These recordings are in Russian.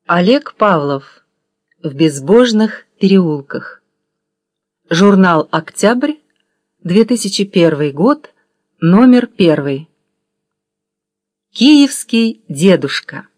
Олег Павлов. В безбожных переулках. Журнал «Октябрь», 2001 год, номер 1. Киевский дедушка.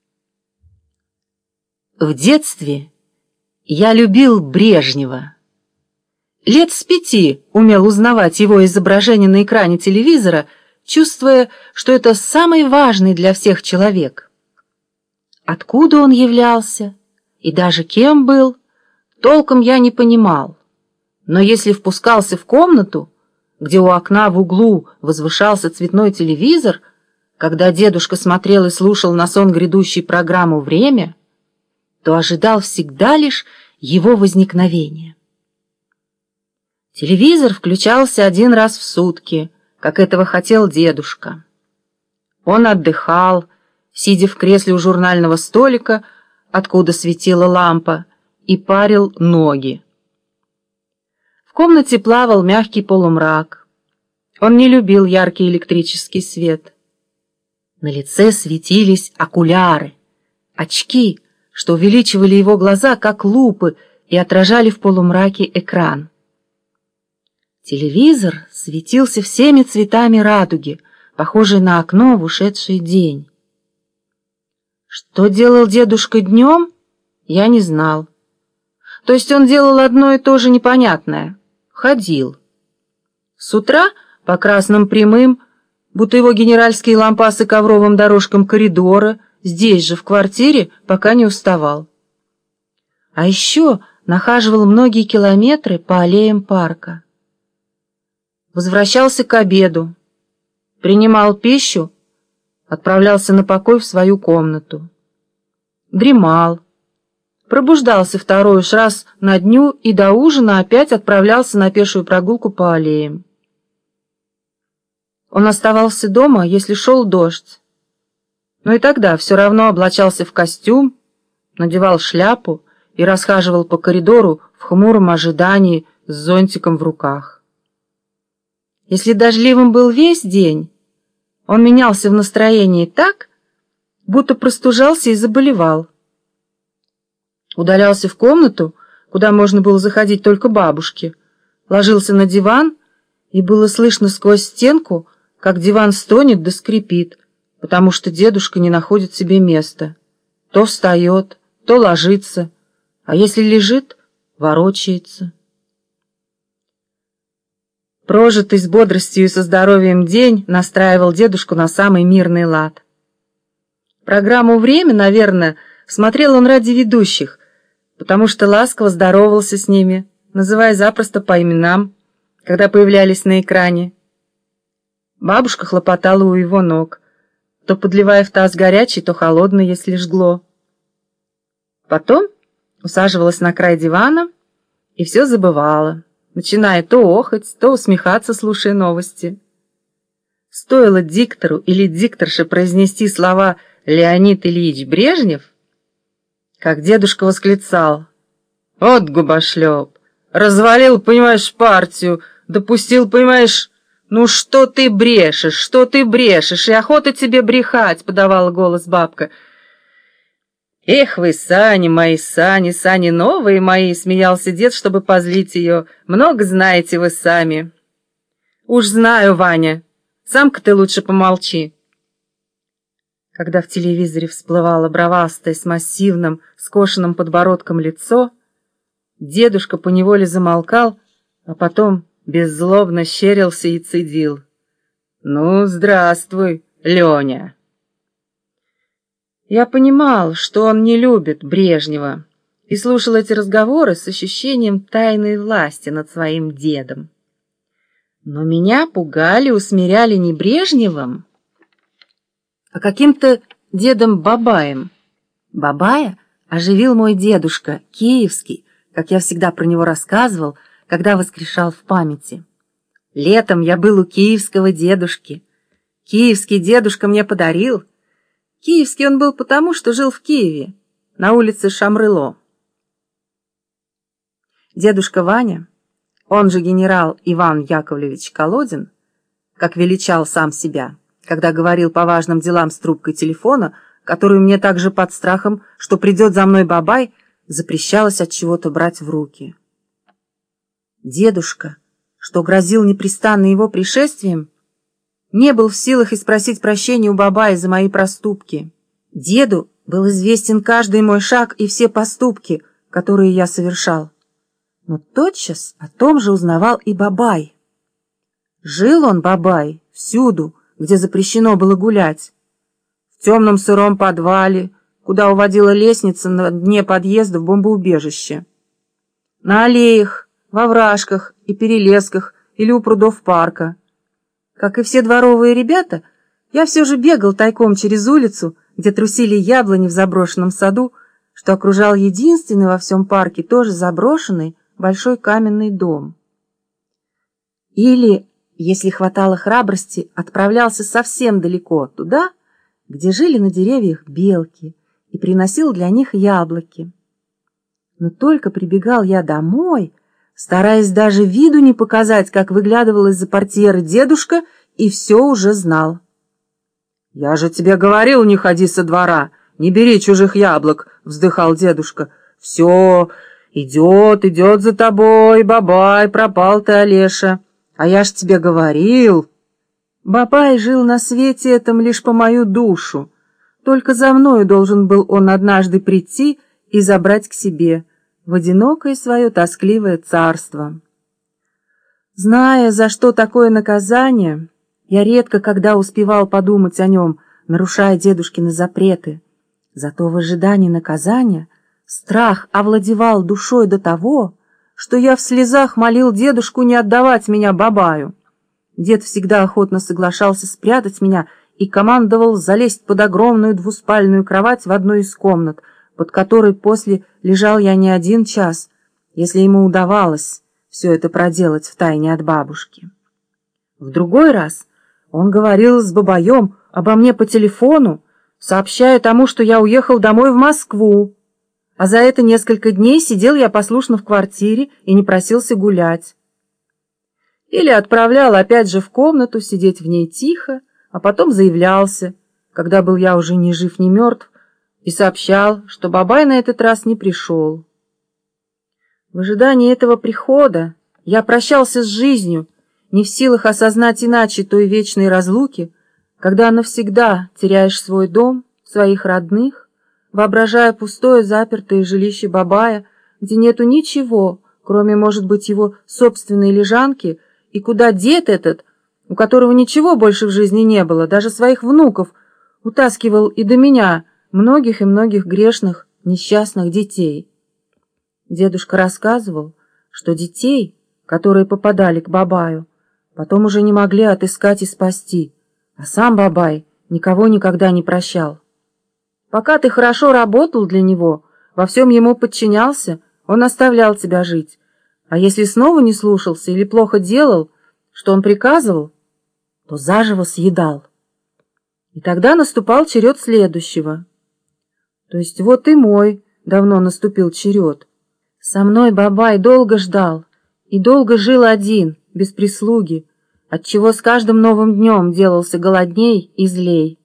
В детстве я любил Брежнева. Лет с 5 умел узнавать его изображение на экране телевизора, чувствуя, что это самый важный для всех человек. Откуда он являлся и даже кем был, толком я не понимал. Но если впускался в комнату, где у окна в углу возвышался цветной телевизор, когда дедушка смотрел и слушал на сон грядущей программу «Время», то ожидал всегда лишь его возникновения. Телевизор включался 1 раз в сутки, как этого хотел дедушка. Он отдыхал, сидя в кресле у журнального столика, откуда светила лампа, и парил ноги. В комнате плавал мягкий полумрак. Он не любил яркий электрический свет. На лице светились окуляры, очки, что увеличивали его глаза, как лупы, и отражали в полумраке экран. Телевизор светился всеми цветами радуги, похожей на окно в ушедший день. Что делал дедушка днем, я не знал. То есть он делал одно и то же непонятное — ходил. С утра по красным прямым, будто его генеральские лампасы ковровым дорожкам коридора, здесь же в квартире, пока не уставал. А еще нахаживал многие километры по аллеям парка. Возвращался к обеду, принимал пищу, отправлялся на покой в свою комнату. Дремал, пробуждался 2 раз на дню и до ужина опять отправлялся на пешую прогулку по аллеям. Он оставался дома, если шел дождь, но и тогда все равно облачался в костюм, надевал шляпу и расхаживал по коридору в хмуром ожидании с зонтиком в руках. Если дождливым был весь день, он менялся в настроении так, будто простужался и заболевал. Удалялся в комнату, куда можно было заходить только бабушке, ложился на диван, и было слышно сквозь стенку, как диван стонет да скрипит, потому что дедушка не находит себе места. То встает, то ложится, а если лежит, ворочается. Прожитый с бодростью и со здоровьем день настраивал дедушку на самый мирный лад. Программу «Время», наверное, смотрел он ради ведущих, потому что ласково здоровался с ними, называя запросто по именам, когда появлялись на экране. Бабушка хлопотала у его ног, то подливая в таз горячий, то холодный, если жгло. Потом усаживалась на край дивана и все забывала, начиная то охать, то усмехаться, слушая новости. Стоило диктору или дикторше произнести слова «Леонид Ильич Брежнев», как дедушка восклицал: «Вот губошлеп! Развалил, понимаешь, партию, допустил, понимаешь, ну что ты брешешь, и охота тебе брехать», — подавала голос бабка. «Эх вы, сани мои, сани новые мои», — смеялся дед, чтобы позлить ее. «Много знаете вы сами». «Уж знаю, Ваня. Сам-ка ты лучше помолчи». Когда в телевизоре всплывало бровастое с массивным, скошенным подбородком лицо, дедушка поневоле замолкал, а потом беззлобно щерился и цедил: «Ну, здравствуй, Леня». Я понимал, что он не любит Брежнева, и слушал эти разговоры с ощущением тайной власти над своим дедом. Но меня пугали, усмиряли не Брежневым, а каким-то дедом Бабаем. Бабая оживил мой дедушка, киевский, как я всегда про него рассказывал, когда воскрешал в памяти. Летом я был у киевского дедушки. Киевский дедушка мне подарил. Киевский он был потому, что жил в Киеве, на улице Шамрыло. Дедушка Ваня, он же генерал Иван Яковлевич Колодин, как величал сам себя, когда говорил по важным делам с трубкой телефона, которую мне также под страхом, что придет за мной Бабай, запрещалось от чего-то брать в руки. Дедушка, что грозил непрестанно его пришествием, не был в силах и спросить прощения у Бабая за мои проступки. Деду был известен каждый мой шаг и все поступки, которые я совершал. Но тотчас о том же узнавал и Бабай. Жил он, Бабай, всюду, где запрещено было гулять. В темном сыром подвале, куда уводила лестница на дне подъезда в бомбоубежище. На аллеях, во вражках и перелесках или у прудов парка. Как и все дворовые ребята, я все же бегал тайком через улицу, где трусили яблони в заброшенном саду, что окружал единственный во всем парке тоже заброшенный большой каменный дом. Или, если хватало храбрости, отправлялся совсем далеко, туда, где жили на деревьях белки, и приносил для них яблоки. Но только прибегал я домой, стараясь даже виду не показать, как выглядывал из-за портьеры дедушка, и все уже знал. «Я же тебе говорил, не ходи со двора, не бери чужих яблок», — вздыхал дедушка. «Все, идет за тобой, Бабай, пропал ты, Олеша. А я ж тебе говорил». Бабай жил на свете этом лишь по мою душу. Только за мною должен был он однажды прийти и забрать к себе в одинокое свое тоскливое царство. Зная, за что такое наказание, я редко когда успевал подумать о нем, нарушая дедушкины запреты. Зато в ожидании наказания страх овладевал душой до того, что я в слезах молил дедушку не отдавать меня Бабаю. Дед всегда охотно соглашался спрятать меня и командовал залезть под огромную двуспальную кровать в одной из комнат, под которой после лежал я не один час, если ему удавалось все это проделать втайне от бабушки. В другой раз он говорил с Бабаем обо мне по телефону, сообщая тому, что я уехал домой в Москву, а за это несколько дней сидел я послушно в квартире и не просился гулять. Или отправлял опять же в комнату сидеть в ней тихо, а потом заявлялся, когда был я уже ни жив, ни мертв, и сообщал, что Бабай на этот раз не пришел. В ожидании этого прихода я прощался с жизнью, не в силах осознать иначе той вечной разлуки, когда навсегда теряешь свой дом, своих родных, воображая пустое запертое жилище Бабая, где нету ничего, кроме, может быть, его собственной лежанки, и куда дед этот, у которого ничего больше в жизни не было, даже своих внуков, утаскивал и до меня многих и многих грешных, несчастных детей. Дедушка рассказывал, что детей, которые попадали к Бабаю, потом уже не могли отыскать и спасти, а сам Бабай никого никогда не прощал. Пока ты хорошо работал для него, во всем ему подчинялся, он оставлял тебя жить, а если снова не слушался или плохо делал, что он приказывал, то заживо съедал. И тогда наступал черед следующего. То есть вот и мой давно наступил черед. Со мной Бабай долго ждал и долго жил один, без прислуги, отчего с каждым новым днем делался голодней и злей.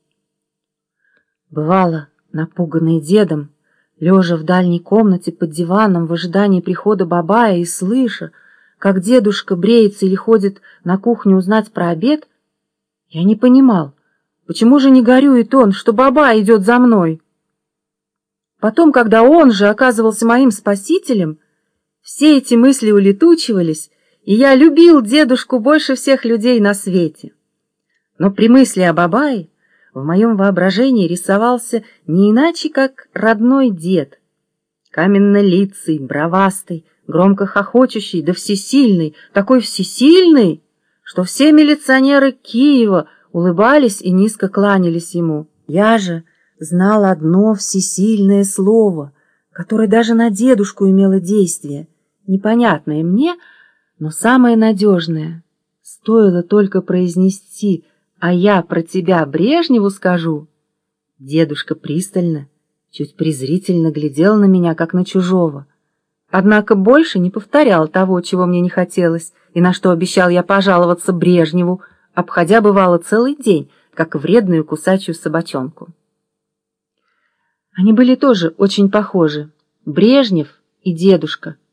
Бывало, напуганный дедом, лежа в дальней комнате под диваном в ожидании прихода Бабая и слыша, как дедушка бреется или ходит на кухню узнать про обед, я не понимал, почему же не горюет он, что Бабай идет за мной. Потом, когда он же оказывался моим спасителем, все эти мысли улетучивались, и я любил дедушку больше всех людей на свете. Но при мысли о Бабае в моем воображении рисовался не иначе, как родной дед, каменно-лицый, бровастый, громко хохочущий, да всесильный, такой всесильный, что все милиционеры Киева улыбались и низко кланялись ему. Я же знал одно всесильное слово, которое даже на дедушку имело действие, непонятное мне, но самое надежное. Стоило только произнести «а я про тебя Брежневу скажу». Дедушка пристально, чуть презрительно глядел на меня, как на чужого. Однако больше не повторял того, чего мне не хотелось, и на что обещал я пожаловаться Брежневу, обходя бывало целый день, как вредную кусачую собачонку. Они были тоже очень похожи, Брежнев и дедушка.